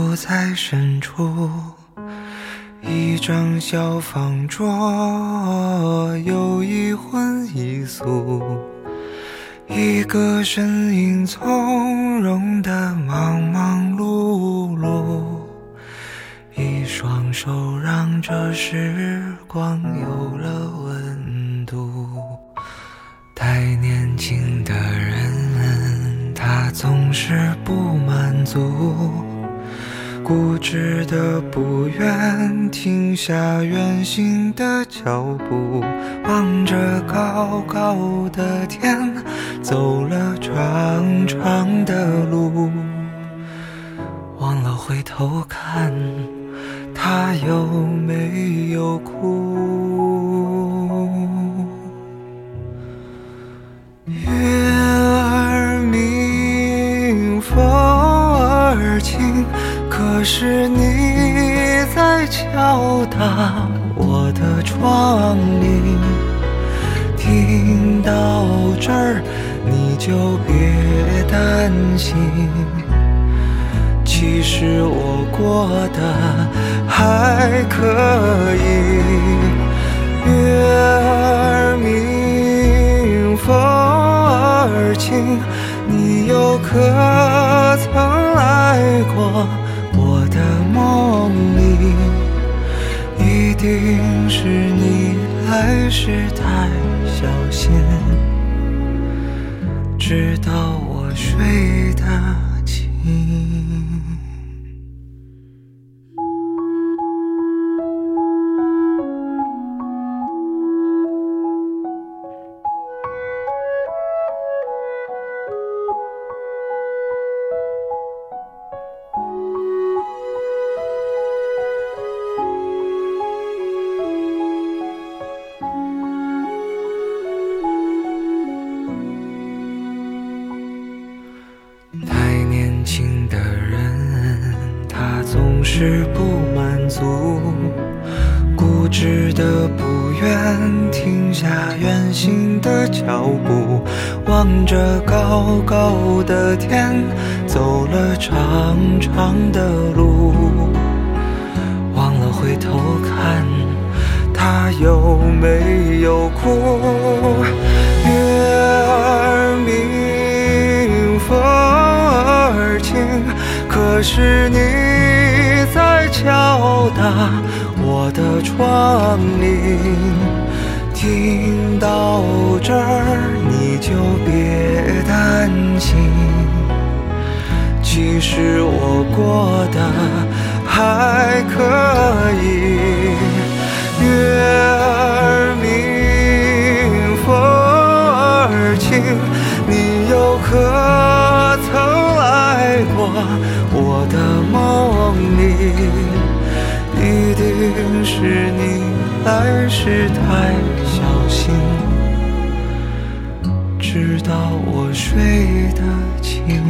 不在深处，一张小方桌，有一荤一素，一个身影从容的忙忙碌碌，一双手让这时光有了温度。太年轻的人，他总是不满足，固执的不愿停下远行的脚步，望着高高的天，走了长长的路，忘了回头看他有没有哭。月儿明，风儿轻，可是你在敲打我的窗棂。听到这儿你就别担心，其实我过得还可以。月儿明，风儿轻，你又可曾来过我的梦里？一定是你来时太小心，直到我睡得轻。总是不满足，固执的不愿停下远行的脚步，望着高高的天，走了长长的路，忘了回头看他有没有哭。月儿明，风儿轻，可是你在敲打我的窗棂。听到这儿你就别担心，其实我过得还可以。月儿明，风儿轻，你又可曾来过我的梦里？一定是你来时太小心，直到我睡得轻。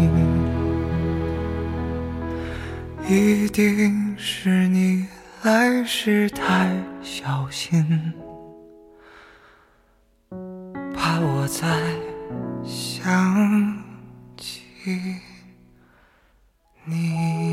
一定是你来时太小心，怕我再想起你。